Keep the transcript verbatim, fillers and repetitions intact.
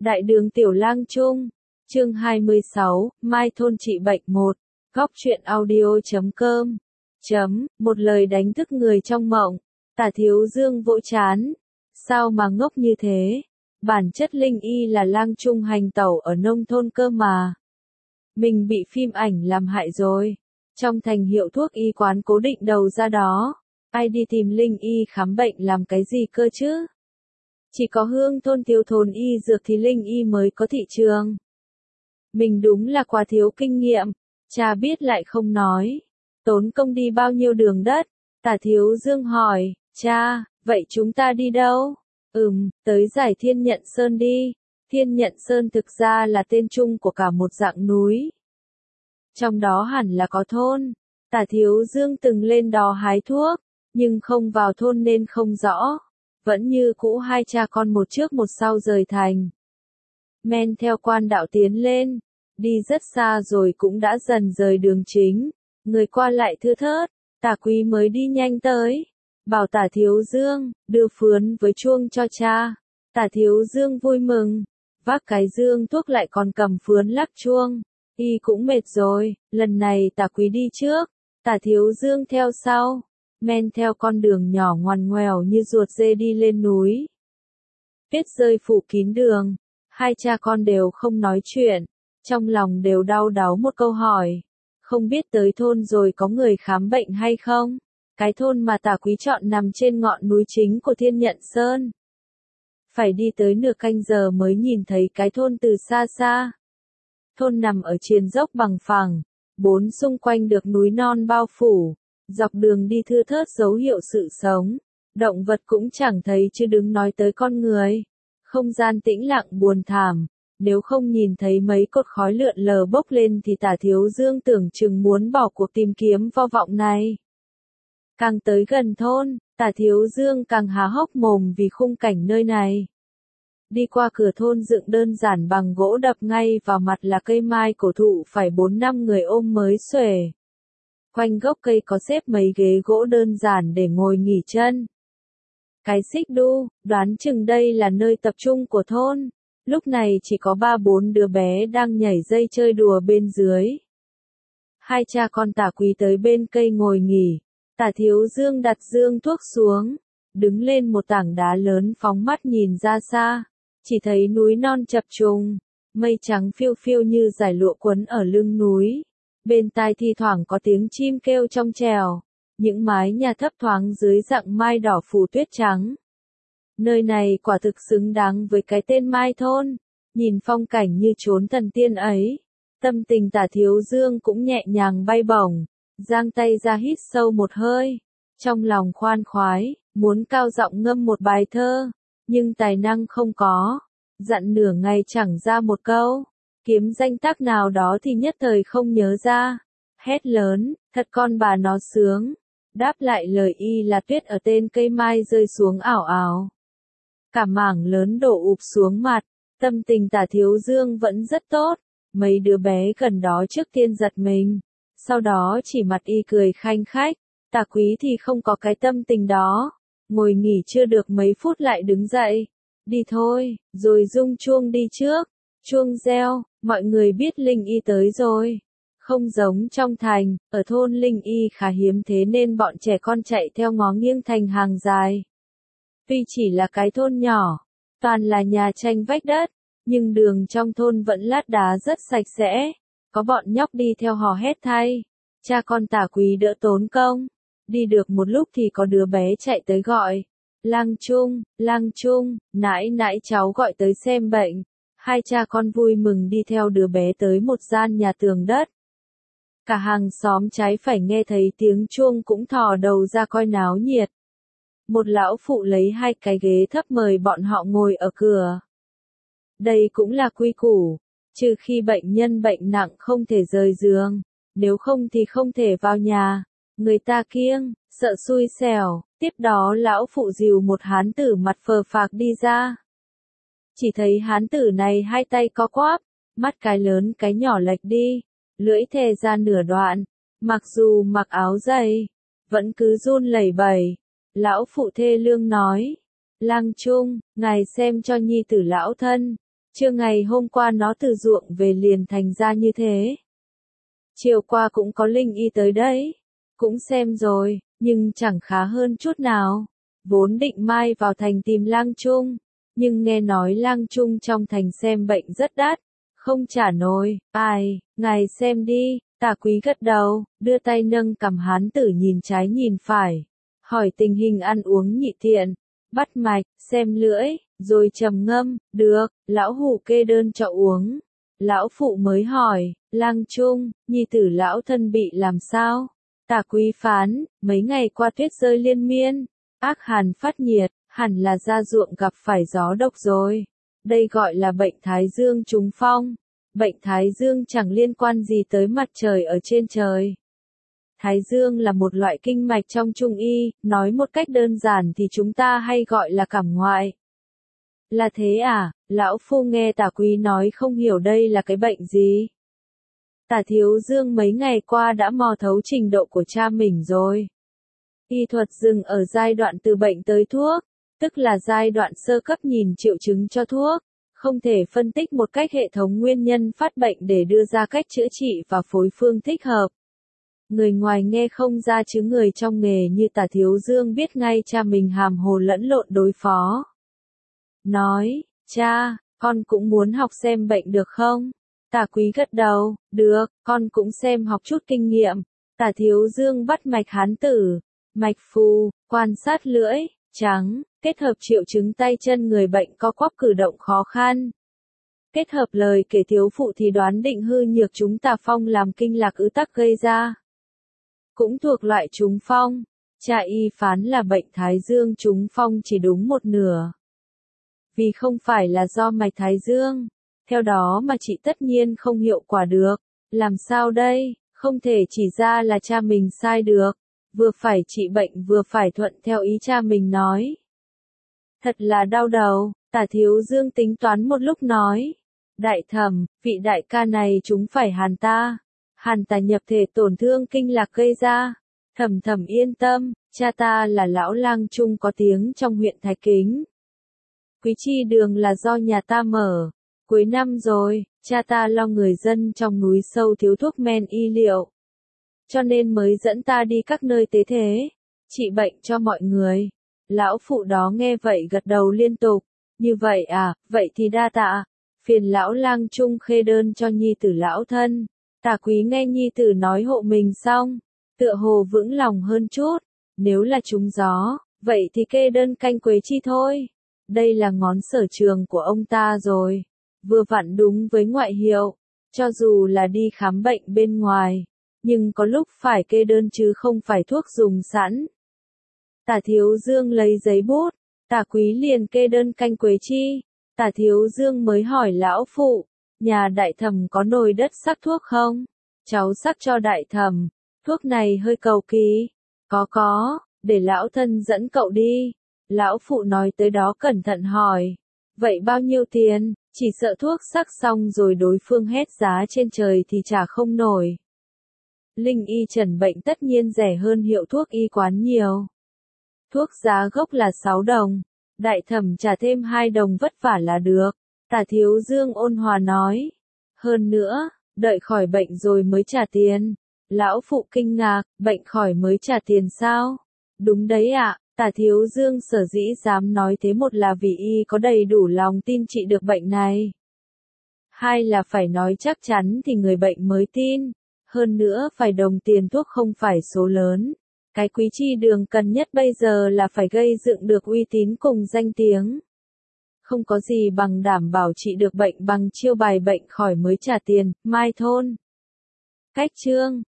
Đại đường Tiểu Lang Trung, chương hai mươi sáu, Mai thôn trị bệnh một, góc truyện audio.com, chấm, một lời đánh thức người trong mộng, Tả Thiếu Dương vỗ chán, sao mà ngốc như thế, bản chất Linh Y là lang trung hành tẩu ở nông thôn cơ mà. Mình bị phim ảnh làm hại rồi, trong thành hiệu thuốc y quán cố định đầu ra đó, ai đi tìm Linh Y khám bệnh làm cái gì cơ chứ? Chỉ có Hương thôn thiếu thốn y dược thì Linh Y mới có thị trường. Mình đúng là quá thiếu kinh nghiệm, cha biết lại không nói. Tốn công đi bao nhiêu đường đất? Tả Thiếu Dương hỏi, cha, vậy chúng ta đi đâu? Ừm, tới giải Thiên Nhận Sơn đi. Thiên Nhận Sơn thực ra là tên chung của cả một dạng núi. Trong đó hẳn là có thôn. Tả Thiếu Dương từng lên đó hái thuốc, nhưng không vào thôn nên không rõ. Vẫn như cũ hai cha con một trước một sau rời thành. Men theo quan đạo tiến lên, đi rất xa rồi cũng đã dần rời đường chính, người qua lại thưa thớt, Tả Quý mới đi nhanh tới, bảo Tả Thiếu Dương, đưa phướn với chuông cho cha. Tả Thiếu Dương vui mừng, vác cái dương thuốc lại còn cầm phướn lắc chuông, y cũng mệt rồi, lần này Tả Quý đi trước, Tả Thiếu Dương theo sau. Men theo con đường nhỏ ngoằn ngoèo như ruột dê đi lên núi. Tuyết rơi phủ kín đường, hai cha con đều không nói chuyện, trong lòng đều đau đáu một câu hỏi, không biết tới thôn rồi có người khám bệnh hay không? Cái thôn mà Tả Quý chọn nằm trên ngọn núi chính của Thiên Nhận Sơn. Phải đi tới nửa canh giờ mới nhìn thấy cái thôn từ xa xa. Thôn nằm ở triền dốc bằng phẳng, bốn xung quanh được núi non bao phủ. Dọc đường đi thưa thớt dấu hiệu sự sống, động vật cũng chẳng thấy chứ đừng nói tới con người. Không gian tĩnh lặng buồn thảm, nếu không nhìn thấy mấy cột khói lượn lờ bốc lên thì Tả Thiếu Dương tưởng chừng muốn bỏ cuộc tìm kiếm vô vọng này. Càng tới gần thôn, Tả Thiếu Dương càng há hốc mồm vì khung cảnh nơi này. Đi qua cửa thôn dựng đơn giản bằng gỗ đập ngay vào mặt là cây mai cổ thụ phải bốn năm người ôm mới xuể. Quanh gốc cây có xếp mấy ghế gỗ đơn giản để ngồi nghỉ chân. Cái xích đu, đoán chừng đây là nơi tập trung của thôn. Lúc này chỉ có ba bốn đứa bé đang nhảy dây chơi đùa bên dưới. Hai cha con Tả Quý tới bên cây ngồi nghỉ. Tả Thiếu Dương đặt dương thuốc xuống, đứng lên một tảng đá lớn phóng mắt nhìn ra xa. Chỉ thấy núi non chập trùng, mây trắng phiêu phiêu như dải lụa quấn ở lưng núi. Bên tai thi thoảng có tiếng chim kêu trong trèo, những mái nhà thấp thoáng dưới dạng mai đỏ phủ tuyết trắng. Nơi này quả thực xứng đáng với cái tên Mai thôn, nhìn phong cảnh như chốn thần tiên ấy. Tâm tình Tả Thiếu Dương cũng nhẹ nhàng bay bổng, giang tay ra hít sâu một hơi, trong lòng khoan khoái, muốn cao giọng ngâm một bài thơ, nhưng tài năng không có, dặn nửa ngày chẳng ra một câu. Kiếm danh tác nào đó thì nhất thời không nhớ ra, hét lớn, thật con bà nó sướng, đáp lại lời y là tuyết ở tên cây mai rơi xuống ảo ảo. Cả mảng lớn đổ ụp xuống mặt, tâm tình Tả Thiếu Dương vẫn rất tốt, mấy đứa bé gần đó trước tiên giật mình, sau đó chỉ mặt y cười khanh khách, Tả Quý thì không có cái tâm tình đó, ngồi nghỉ chưa được mấy phút lại đứng dậy, đi thôi, rồi rung chuông đi trước. Chuông reo, mọi người biết Linh Y tới rồi. Không giống trong thành, ở thôn Linh Y khá hiếm thế nên bọn trẻ con chạy theo ngó nghiêng thành hàng dài. Tuy chỉ là cái thôn nhỏ, toàn là nhà tranh vách đất, nhưng đường trong thôn vẫn lát đá rất sạch sẽ. Có bọn nhóc đi theo hò hét thay. Cha con Tả Quý đỡ tốn công. Đi được một lúc thì có đứa bé chạy tới gọi. Lang Trung, Lang Trung, nãi nãi cháu gọi tới xem bệnh. Hai cha con vui mừng đi theo đứa bé tới một gian nhà tường đất. Cả hàng xóm trái phải nghe thấy tiếng chuông cũng thò đầu ra coi náo nhiệt. Một lão phụ lấy hai cái ghế thấp mời bọn họ ngồi ở cửa. Đây cũng là quy củ, trừ khi bệnh nhân bệnh nặng không thể rời giường, nếu không thì không thể vào nhà. Người ta kiêng, sợ xui xẻo, tiếp đó lão phụ dìu một hán tử mặt phờ phạc đi ra. Chỉ thấy hán tử này hai tay có quắp, mắt cái lớn cái nhỏ lệch đi, lưỡi thè ra nửa đoạn, mặc dù mặc áo dày, vẫn cứ run lẩy bẩy. Lão phụ thê lương nói, Lang Trung, ngài xem cho nhi tử lão thân, Chưa ngày hôm qua nó từ ruộng về liền thành ra như thế. Chiều qua cũng có Linh Y tới đấy. Cũng xem rồi, nhưng chẳng khá hơn chút nào. Vốn định mai vào thành tìm Lang Trung, nhưng nghe nói Lang Trung trong thành xem bệnh rất đắt, không trả nổi. Ai, ngài xem đi. Tả Quý gật đầu, đưa tay nâng cằm hán tử nhìn trái nhìn phải, hỏi tình hình ăn uống nhị tiện, bắt mạch, xem lưỡi, rồi trầm ngâm, được, lão hủ kê đơn cho uống. Lão phụ mới hỏi, Lang Trung, nhi tử lão thân bị làm sao? Tả Quý phán, mấy ngày qua tuyết rơi liên miên, ác hàn phát nhiệt, hẳn là ra ruộng gặp phải gió độc rồi. Đây gọi là bệnh thái dương trúng phong. Bệnh thái dương chẳng liên quan gì tới mặt trời ở trên trời. Thái dương là một loại kinh mạch trong Trung y, nói một cách đơn giản thì chúng ta hay gọi là cảm ngoại. Là thế à? Lão phu nghe Tả Quý nói không hiểu đây là cái bệnh gì. Tả Thiếu Dương mấy ngày qua đã mò thấu trình độ của cha mình rồi. Y thuật dừng ở giai đoạn từ bệnh tới thuốc, tức là giai đoạn sơ cấp nhìn triệu chứng cho thuốc, không thể phân tích một cách hệ thống nguyên nhân phát bệnh để đưa ra cách chữa trị và phối phương thích hợp. Người ngoài nghe không ra chứ người trong nghề như Tả Thiếu Dương biết ngay cha mình hàm hồ lẫn lộn đối phó. Nói, cha, con cũng muốn học xem bệnh được không? Tả Quý gật đầu, được, con cũng xem học chút kinh nghiệm. Tả Thiếu Dương bắt mạch hán tử, mạch phù, quan sát lưỡi, trắng, kết hợp triệu chứng tay chân người bệnh co quắp cử động khó khăn. Kết hợp lời kể thiếu phụ thì đoán định hư nhược chúng tà phong làm kinh lạc ứ tắc gây ra. Cũng thuộc loại trúng phong, cha y phán là bệnh thái dương trúng phong chỉ đúng một nửa. Vì không phải là do mạch thái dương, theo đó mà trị tất nhiên không hiệu quả được. Làm sao đây, không thể chỉ ra là cha mình sai được, vừa phải trị bệnh vừa phải thuận theo ý cha mình nói. Thật là đau đầu, Tả Thiếu Dương tính toán một lúc nói. Đại thẩm, vị đại ca này chúng phải hàn ta. Hàn tà nhập thể tổn thương kinh lạc gây ra. Thẩm thẩm yên tâm, cha ta là lão Lang Trung có tiếng trong huyện Thái Kính. Quý chi đường là do nhà ta mở. Cuối năm rồi, cha ta lo người dân trong núi sâu thiếu thuốc men y liệu. Cho nên mới dẫn ta đi các nơi tế thế, trị bệnh cho mọi người. Lão phụ đó nghe vậy gật đầu liên tục. Như vậy à, vậy thì đa tạ. Phiền lão Lang Trung khê đơn cho nhi tử lão thân. Tả Quý nghe nhi tử nói hộ mình xong, tựa hồ vững lòng hơn chút. Nếu là trúng gió, vậy thì kê đơn canh quế chi thôi. Đây là ngón sở trường của ông ta rồi. Vừa vặn đúng với ngoại hiệu. Cho dù là đi khám bệnh bên ngoài, nhưng có lúc phải kê đơn chứ không phải thuốc dùng sẵn. Tả Thiếu Dương lấy giấy bút, Tả Quý liền kê đơn canh quế chi. Tả Thiếu Dương mới hỏi lão phụ, nhà đại thẩm có nồi đất sắc thuốc không? Cháu sắc cho đại thẩm, thuốc này hơi cầu kỳ. Có có, để lão thân dẫn cậu đi. Lão phụ nói tới đó cẩn thận hỏi, vậy bao nhiêu tiền? Chỉ sợ thuốc sắc xong rồi đối phương hét giá trên trời thì trả không nổi. Linh y trần bệnh tất nhiên rẻ hơn hiệu thuốc y quán nhiều. Thuốc giá gốc là sáu đồng, đại thẩm trả thêm hai đồng vất vả là được. Tả Thiếu Dương ôn hòa nói. Hơn nữa, đợi khỏi bệnh rồi mới trả tiền. Lão phụ kinh ngạc, bệnh khỏi mới trả tiền sao? Đúng đấy ạ, Tả Thiếu Dương sở dĩ dám nói thế, một là vì y có đầy đủ lòng tin trị được bệnh này. Hai là phải nói chắc chắn thì người bệnh mới tin. Hơn nữa phải đồng tiền thuốc không phải số lớn. Cái Quý chi đường cần nhất bây giờ là phải gây dựng được uy tín cùng danh tiếng. Không có gì bằng đảm bảo trị được bệnh bằng chiêu bài bệnh khỏi mới trả tiền, Mai Thôn. Cách chương